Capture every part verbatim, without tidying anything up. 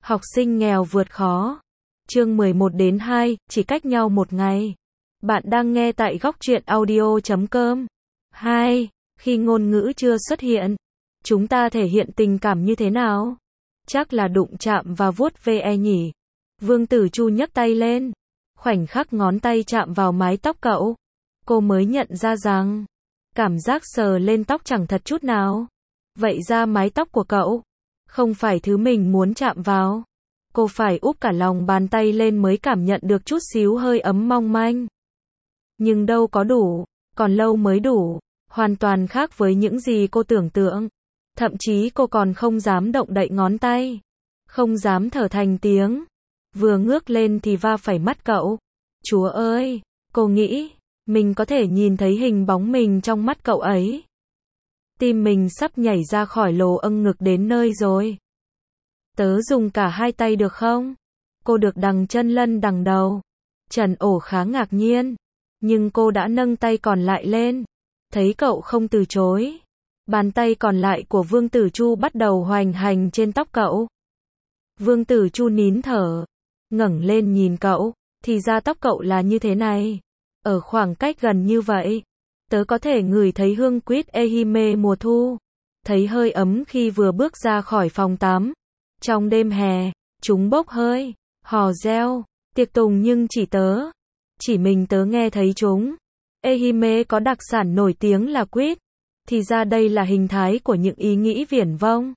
Học sinh nghèo vượt khó. Chương mười một đến hai, chỉ cách nhau một ngày. Bạn đang nghe tại góc truyện audio chấm com. hai. Khi ngôn ngữ chưa xuất hiện, chúng ta thể hiện tình cảm như thế nào? Chắc là đụng chạm và vuốt ve nhỉ? Vương Tử Chu nhấc tay lên. Khoảnh khắc ngón tay chạm vào mái tóc cậu, cô mới nhận ra rằng, cảm giác sờ lên tóc chẳng thật chút nào. Vậy ra mái tóc của cậu không phải thứ mình muốn chạm vào. Cô phải úp cả lòng bàn tay lên mới cảm nhận được chút xíu hơi ấm mong manh. Nhưng đâu có đủ, còn lâu mới đủ, hoàn toàn khác với những gì cô tưởng tượng. Thậm chí cô còn không dám động đậy ngón tay, không dám thở thành tiếng. Vừa ngước lên thì va phải mắt cậu. Chúa ơi, cô nghĩ, mình có thể nhìn thấy hình bóng mình trong mắt cậu ấy. Tim mình sắp nhảy ra khỏi lỗ âng ngực đến nơi rồi. Tớ dùng cả hai tay được không? Cô được đằng chân lân đằng đầu. Trần Ổ khá ngạc nhiên, nhưng cô đã nâng tay còn lại lên. Thấy cậu không từ chối, bàn tay còn lại của Vương Tử Chu bắt đầu hoành hành trên tóc cậu. Vương Tử Chu nín thở, ngẩng lên nhìn cậu, thì ra tóc cậu là như thế này. Ở khoảng cách gần như vậy, tớ có thể ngửi thấy hương quýt ehime mùa thu, thấy hơi ấm khi vừa bước ra khỏi phòng tắm. Trong đêm hè, chúng bốc hơi, hò reo, tiệc tùng nhưng chỉ tớ, chỉ mình tớ nghe thấy chúng. Ehime có đặc sản nổi tiếng là quýt, thì ra đây là hình thái của những ý nghĩ viển vông.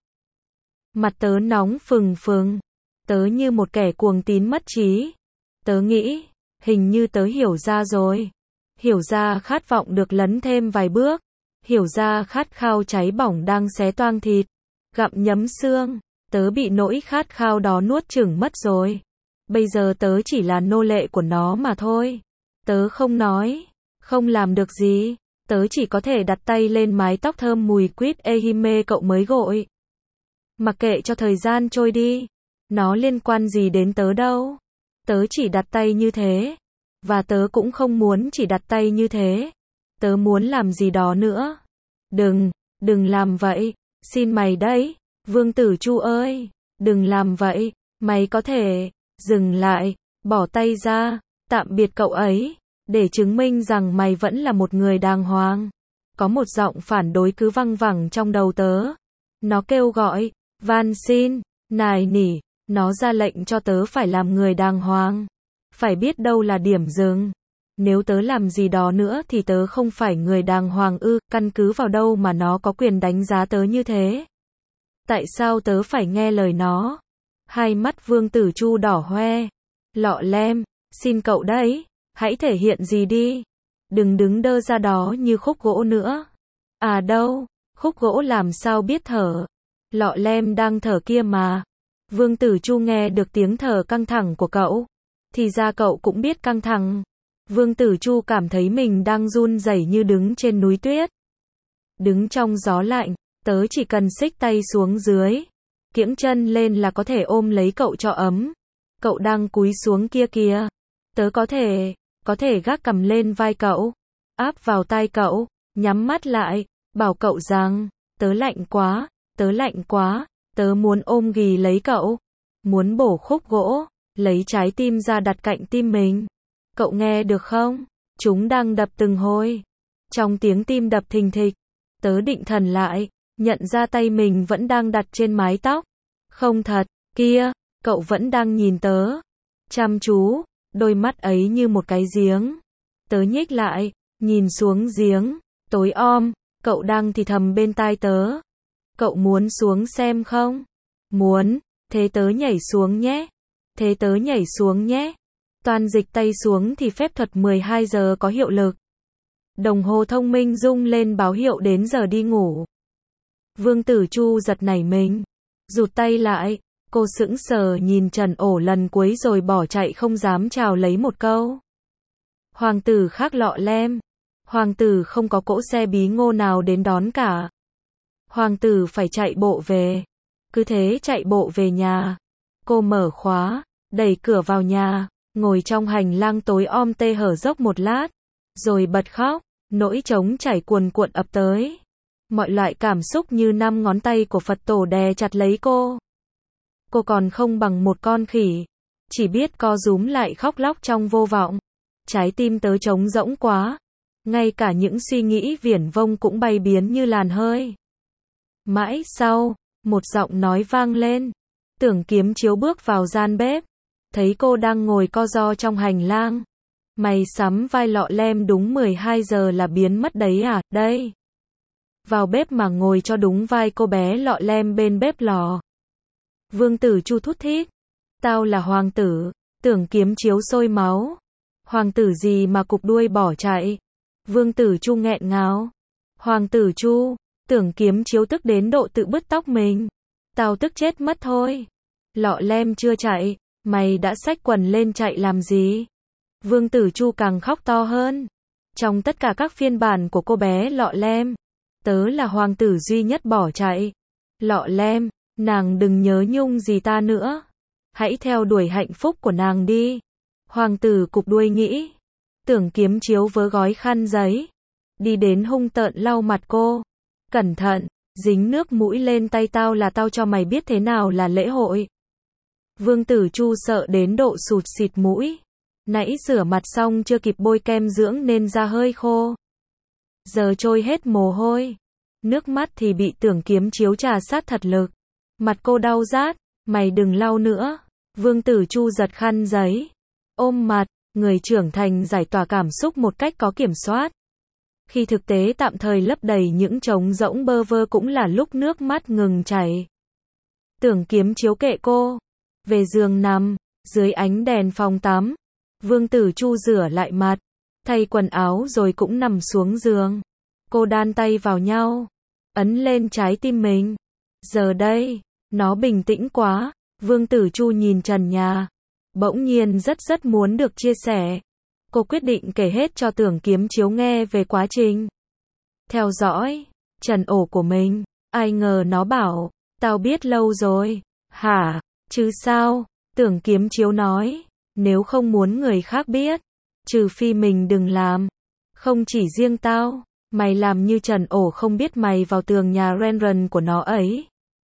Mặt tớ nóng phừng phừng, tớ như một kẻ cuồng tín mất trí. Tớ nghĩ, hình như tớ hiểu ra rồi. Hiểu ra khát vọng được lấn thêm vài bước. Hiểu ra khát khao cháy bỏng đang xé toang thịt, gặm nhấm xương. Tớ bị nỗi khát khao đó nuốt chửng mất rồi. Bây giờ tớ chỉ là nô lệ của nó mà thôi. Tớ không nói, không làm được gì. Tớ chỉ có thể đặt tay lên mái tóc thơm mùi quýt ehime cậu mới gội. Mặc kệ cho thời gian trôi đi, nó liên quan gì đến tớ đâu. Tớ chỉ đặt tay như thế. Và tớ cũng không muốn chỉ đặt tay như thế. Tớ muốn làm gì đó nữa. Đừng, đừng làm vậy. Xin mày đấy, Vương Tử Chu ơi. Đừng làm vậy. Mày có thể dừng lại, bỏ tay ra, tạm biệt cậu ấy, để chứng minh rằng mày vẫn là một người đàng hoàng. Có một giọng phản đối cứ văng vẳng trong đầu tớ. Nó kêu gọi, van xin, nài nỉ. Nó ra lệnh cho tớ phải làm người đàng hoàng. Phải biết đâu là điểm dừng. Nếu tớ làm gì đó nữa thì tớ không phải người đàng hoàng ư, căn cứ vào đâu mà nó có quyền đánh giá tớ như thế? Tại sao tớ phải nghe lời nó? Hai mắt Vương Tử Chu đỏ hoe. Lọ lem, xin cậu đấy, hãy thể hiện gì đi. Đừng đứng đơ ra đó như khúc gỗ nữa. À đâu, khúc gỗ làm sao biết thở? Lọ lem đang thở kia mà. Vương Tử Chu nghe được tiếng thở căng thẳng của cậu. Thì ra cậu cũng biết căng thẳng. Vương Tử Chu cảm thấy mình đang run rẩy như đứng trên núi tuyết. Đứng trong gió lạnh, tớ chỉ cần xích tay xuống dưới, kiễng chân lên là có thể ôm lấy cậu cho ấm. Cậu đang cúi xuống kia kìa. Tớ có thể, có thể gác cằm lên vai cậu, áp vào tai cậu, nhắm mắt lại, bảo cậu rằng, tớ lạnh quá, tớ lạnh quá, tớ muốn ôm ghì lấy cậu, muốn bổ khúc gỗ, lấy trái tim ra đặt cạnh tim mình. Cậu nghe được không? Chúng đang đập từng hồi. Trong tiếng tim đập thình thịch, tớ định thần lại, nhận ra tay mình vẫn đang đặt trên mái tóc. Không thật, kia, cậu vẫn đang nhìn tớ. Chăm chú, đôi mắt ấy như một cái giếng. Tớ nhích lại, nhìn xuống giếng, tối om, cậu đang thì thầm bên tai tớ. Cậu muốn xuống xem không? Muốn, thế tớ nhảy xuống nhé. Thế tớ nhảy xuống nhé. Toan dịch tay xuống thì phép thuật mười hai giờ có hiệu lực. Đồng hồ thông minh rung lên báo hiệu đến giờ đi ngủ. Vương Tử Chu giật nảy mình, rụt tay lại. Cô sững sờ nhìn Trần Ổ lần cuối rồi bỏ chạy không dám chào lấy một câu. Hoàng tử khác lọ lem. Hoàng tử không có cỗ xe bí ngô nào đến đón cả. Hoàng tử phải chạy bộ về. Cứ thế chạy bộ về nhà. Cô mở khóa, đẩy cửa vào nhà, ngồi trong hành lang tối om tê hở dốc một lát, rồi bật khóc. Nỗi trống chảy cuồn cuộn ập tới. Mọi loại cảm xúc như năm ngón tay của Phật tổ đè chặt lấy cô. Cô còn không bằng một con khỉ. Chỉ biết co rúm lại khóc lóc trong vô vọng. Trái tim tớ trống rỗng quá. Ngay cả những suy nghĩ viển vông cũng bay biến như làn hơi. Mãi sau, một giọng nói vang lên. Tưởng Kiếm Chiếu bước vào gian bếp. Thấy cô đang ngồi co ro trong hành lang. Mày sắm vai lọ lem đúng mười hai giờ là biến mất đấy à, đây. Vào bếp mà ngồi cho đúng vai cô bé lọ lem bên bếp lò. Vương Tử Chu thút thít. Tao là hoàng tử. Tưởng Kiếm Chiếu sôi máu. Hoàng tử gì mà cụp đuôi bỏ chạy. Vương Tử Chu nghẹn ngào. Hoàng tử Chu. Tưởng Kiếm Chiếu tức đến độ tự bứt tóc mình. Tao tức chết mất thôi. Lọ lem chưa chạy. Mày đã xách quần lên chạy làm gì? Vương Tử Chu càng khóc to hơn. Trong tất cả các phiên bản của cô bé lọ lem, tớ là hoàng tử duy nhất bỏ chạy. Lọ lem, nàng đừng nhớ nhung gì ta nữa. Hãy theo đuổi hạnh phúc của nàng đi. Hoàng tử cụp đuôi nghĩ. Tưởng Kiếm Chiếu vớ gói khăn giấy. Đi đến hung tợn lau mặt cô. Cẩn thận, dính nước mũi lên tay tao là tao cho mày biết thế nào là lễ hội. Vương Tử Chu sợ đến độ sụt xịt mũi. Nãy rửa mặt xong chưa kịp bôi kem dưỡng nên da hơi khô. Giờ trôi hết mồ hôi. Nước mắt thì bị Tưởng Kiếm Chiếu trà sát thật lực. Mặt cô đau rát. Mày đừng lau nữa. Vương Tử Chu giật khăn giấy. Ôm mặt. Người trưởng thành giải tỏa cảm xúc một cách có kiểm soát. Khi thực tế tạm thời lấp đầy những trống rỗng bơ vơ cũng là lúc nước mắt ngừng chảy. Tưởng Kiếm Chiếu kệ cô. Về giường nằm. Dưới ánh đèn phòng tắm. Vương Tử Chu rửa lại mặt. Thay quần áo rồi cũng nằm xuống giường. Cô đan tay vào nhau. Ấn lên trái tim mình. Giờ đây, nó bình tĩnh quá. Vương Tử Chu nhìn trần nhà. Bỗng nhiên rất rất muốn được chia sẻ. Cô quyết định kể hết cho Tưởng Kiếm Chiếu nghe về quá trình theo dõi trần ổ của mình. Ai ngờ nó bảo, tao biết lâu rồi. Hả? Chứ sao? Tưởng Kiếm Chiếu nói, nếu không muốn người khác biết, trừ phi mình đừng làm. Không chỉ riêng tao, mày làm như trần ổ không biết mày vào tường nhà Renren của nó ấy.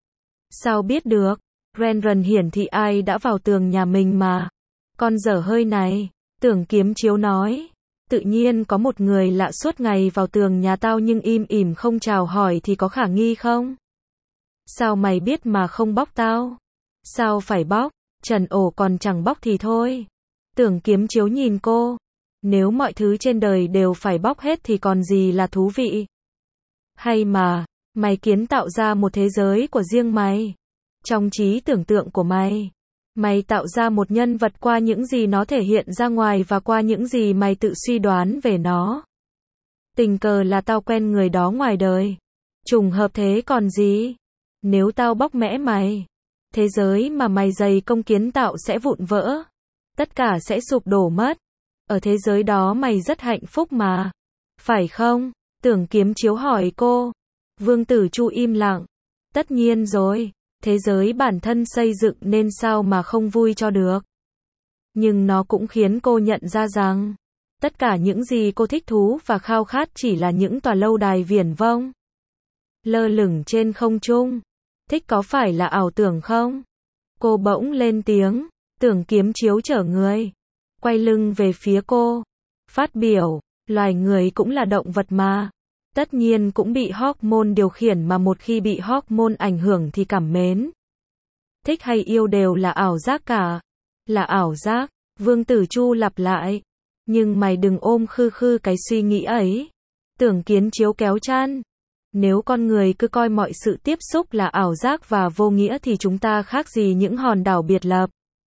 Sao biết được? Renren hiển thị ai đã vào tường nhà mình mà. Con dở hơi này. Tưởng Kiếm Chiếu nói, tự nhiên có một người lạ suốt ngày vào tường nhà tao nhưng im ỉm không chào hỏi thì có khả nghi không? Sao mày biết mà không bóc tao? Sao phải bóc? Trần ổ còn chẳng bóc thì thôi. Tưởng Kiếm Chiếu nhìn cô. Nếu mọi thứ trên đời đều phải bóc hết thì còn gì là thú vị? Hay mà, mày kiến tạo ra một thế giới của riêng mày. Trong trí tưởng tượng của mày. Mày tạo ra một nhân vật qua những gì nó thể hiện ra ngoài và qua những gì mày tự suy đoán về nó. Tình cờ là tao quen người đó ngoài đời. Trùng hợp thế còn gì? Nếu tao bóc mẽ mày, thế giới mà mày dày công kiến tạo sẽ vụn vỡ. Tất cả sẽ sụp đổ mất. Ở thế giới đó mày rất hạnh phúc mà. Phải không? Tưởng Kiếm Chiếu hỏi cô. Vương Tử Chu im lặng. Tất nhiên rồi. Thế giới bản thân xây dựng nên sao mà không vui cho được. Nhưng nó cũng khiến cô nhận ra rằng, tất cả những gì cô thích thú và khao khát chỉ là những tòa lâu đài viển vông. Lơ lửng trên không trung. Thích có phải là ảo tưởng không? Cô bỗng lên tiếng. Tưởng Kiếm Chiếu trở người. Quay lưng về phía cô. Phát biểu, loài người cũng là động vật mà. Tất nhiên cũng bị hormone điều khiển mà một khi bị hormone ảnh hưởng thì cảm mến. Thích hay yêu đều là ảo giác cả. Là ảo giác, Vương Tử Chu lặp lại. Nhưng mày đừng ôm khư khư cái suy nghĩ ấy. Tưởng Kiếm Chiếu kéo chăn. Nếu con người cứ coi mọi sự tiếp xúc là ảo giác và vô nghĩa thì chúng ta khác gì những hòn đảo biệt lập.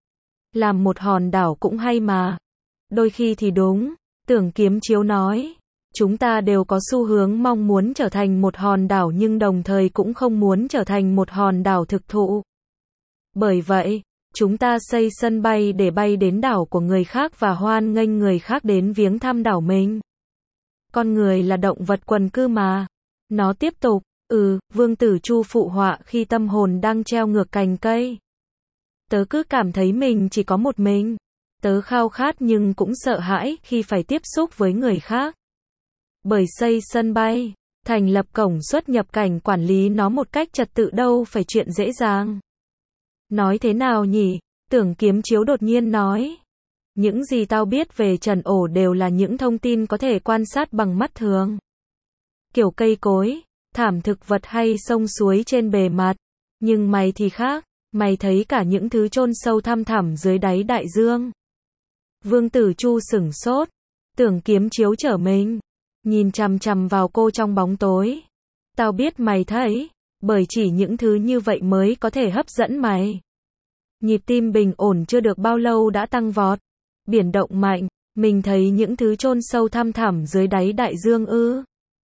Làm một hòn đảo cũng hay mà. Đôi khi thì đúng, Tưởng Kiếm Chiếu nói. Chúng ta đều có xu hướng mong muốn trở thành một hòn đảo nhưng đồng thời cũng không muốn trở thành một hòn đảo thực thụ. Bởi vậy, chúng ta xây sân bay để bay đến đảo của người khác và hoan nghênh người khác đến viếng thăm đảo mình. Con người là động vật quần cư mà. Nó tiếp tục, ừ, Vương Tử Chu phụ họa khi tâm hồn đang treo ngược cành cây. Tớ cứ cảm thấy mình chỉ có một mình. Tớ khao khát nhưng cũng sợ hãi khi phải tiếp xúc với người khác. Bởi xây sân bay, thành lập cổng xuất nhập cảnh quản lý nó một cách trật tự đâu phải chuyện dễ dàng. Nói thế nào nhỉ? Tưởng Kiếm Chiếu đột nhiên nói. Những gì tao biết về Trần Ổ đều là những thông tin có thể quan sát bằng mắt thường. Kiểu cây cối, thảm thực vật hay sông suối trên bề mặt. Nhưng mày thì khác, mày thấy cả những thứ chôn sâu thăm thẳm dưới đáy đại dương. Vương Tử Chu sửng sốt. Tưởng Kiếm Chiếu trở mình. Nhìn chằm chằm vào cô trong bóng tối. Tao biết mày thấy, bởi chỉ những thứ như vậy mới có thể hấp dẫn mày. Nhịp tim bình ổn chưa được bao lâu đã tăng vọt. Biển động mạnh, mình thấy những thứ chôn sâu thăm thẳm dưới đáy đại dương ư.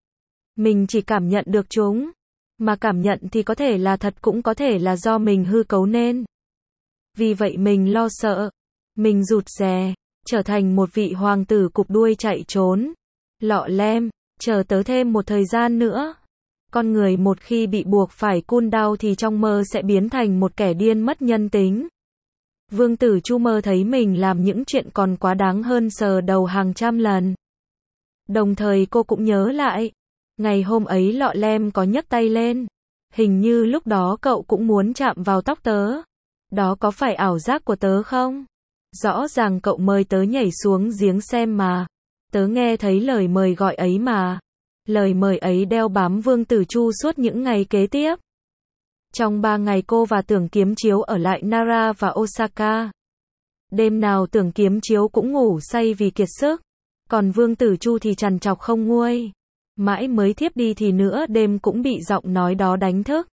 Mình chỉ cảm nhận được chúng. Mà cảm nhận thì có thể là thật cũng có thể là do mình hư cấu nên. Vì vậy mình lo sợ. Mình rụt rè, trở thành một vị hoàng tử cụp đuôi chạy trốn. Lọ lem, chờ tớ thêm một thời gian nữa. Con người một khi bị buộc phải cool down thì trong mơ sẽ biến thành một kẻ điên mất nhân tính. Vương Tử Chu mơ thấy mình làm những chuyện còn quá đáng hơn sờ đầu hàng trăm lần. Đồng thời cô cũng nhớ lại. Ngày hôm ấy Lọ Lem có nhấc tay lên. Hình như lúc đó cậu cũng muốn chạm vào tóc tớ. Đó có phải ảo giác của tớ không? Rõ ràng cậu mời tớ nhảy xuống giếng xem mà. Tớ nghe thấy lời mời gọi ấy mà. Lời mời ấy đeo bám Vương Tử Chu suốt những ngày kế tiếp. Trong ba ngày cô và Tưởng Kiếm Chiếu ở lại Nara và Osaka. Đêm nào Tưởng Kiếm Chiếu cũng ngủ say vì kiệt sức. Còn Vương Tử Chu thì trằn trọc không nguôi. Mãi mới thiếp đi thì nữa đêm cũng bị giọng nói đó đánh thức.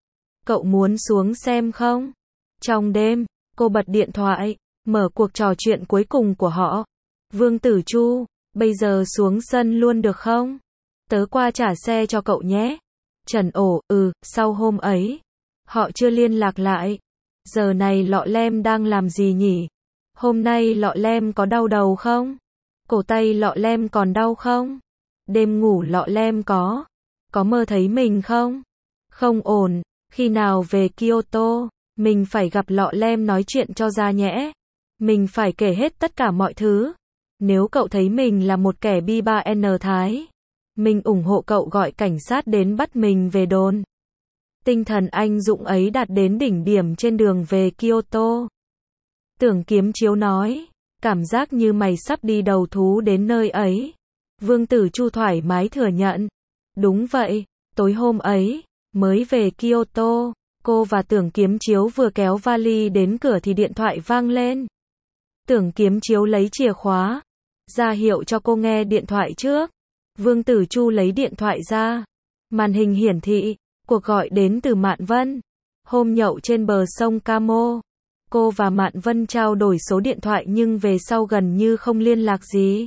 Cậu muốn xuống xem không? Trong đêm, cô bật điện thoại, mở cuộc trò chuyện cuối cùng của họ. Vương Tử Chu, bây giờ xuống sân luôn được không? Tớ qua trả xe cho cậu nhé. Trần Ổ, ừ, sau hôm ấy. Họ chưa liên lạc lại. Giờ này Lọ Lem đang làm gì nhỉ? Hôm nay Lọ Lem có đau đầu không? Cổ tay Lọ Lem còn đau không? Đêm ngủ Lọ Lem có. Có mơ thấy mình không? Không ổn, khi nào về Kyoto, mình phải gặp Lọ Lem nói chuyện cho ra nhẽ. Mình phải kể hết tất cả mọi thứ. Nếu cậu thấy mình là một kẻ bi ba N Thái, mình ủng hộ cậu gọi cảnh sát đến bắt mình về đồn. Tinh thần anh dũng ấy đạt đến đỉnh điểm trên đường về Kyoto. Tưởng Kiếm Chiếu nói, cảm giác như mày sắp đi đầu thú đến nơi ấy. Vương Tử Chu thoải mái thừa nhận. Đúng vậy, tối hôm ấy, mới về Kyoto, cô và Tưởng Kiếm Chiếu vừa kéo vali đến cửa thì điện thoại vang lên. Tưởng Kiếm Chiếu lấy chìa khóa, ra hiệu cho cô nghe điện thoại trước. Vương Tử Chu lấy điện thoại ra. Màn hình hiển thị, cuộc gọi đến từ Mạn Vân. Hôm nhậu trên bờ sông Camo, cô và Mạn Vân trao đổi số điện thoại nhưng về sau gần như không liên lạc gì.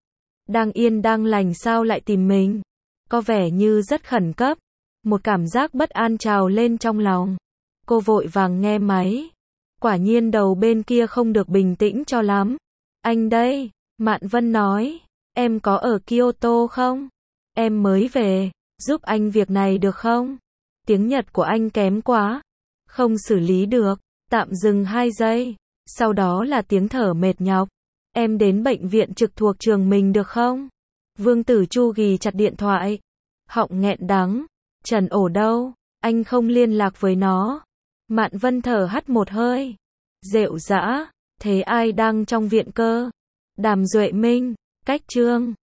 Đang yên đang lành sao lại tìm mình? Có vẻ như rất khẩn cấp. Một cảm giác bất an trào lên trong lòng. Cô vội vàng nghe máy. Quả nhiên đầu bên kia không được bình tĩnh cho lắm. Anh đây, Mạn Vân nói. Em có ở Kyoto không? Em mới về, giúp anh việc này được không? Tiếng Nhật của anh kém quá. Không xử lý được. Tạm dừng hai giây. Sau đó là tiếng thở mệt nhọc. Em đến bệnh viện trực thuộc trường mình được không? Vương Tử Chu ghì chặt điện thoại. Họng nghẹn đắng. Trần Ổ đâu? Anh không liên lạc với nó. Mạn Vân thở hắt một hơi. Rệu rã. Thế ai đang trong viện cơ? Đàm Duệ Minh. Cách chương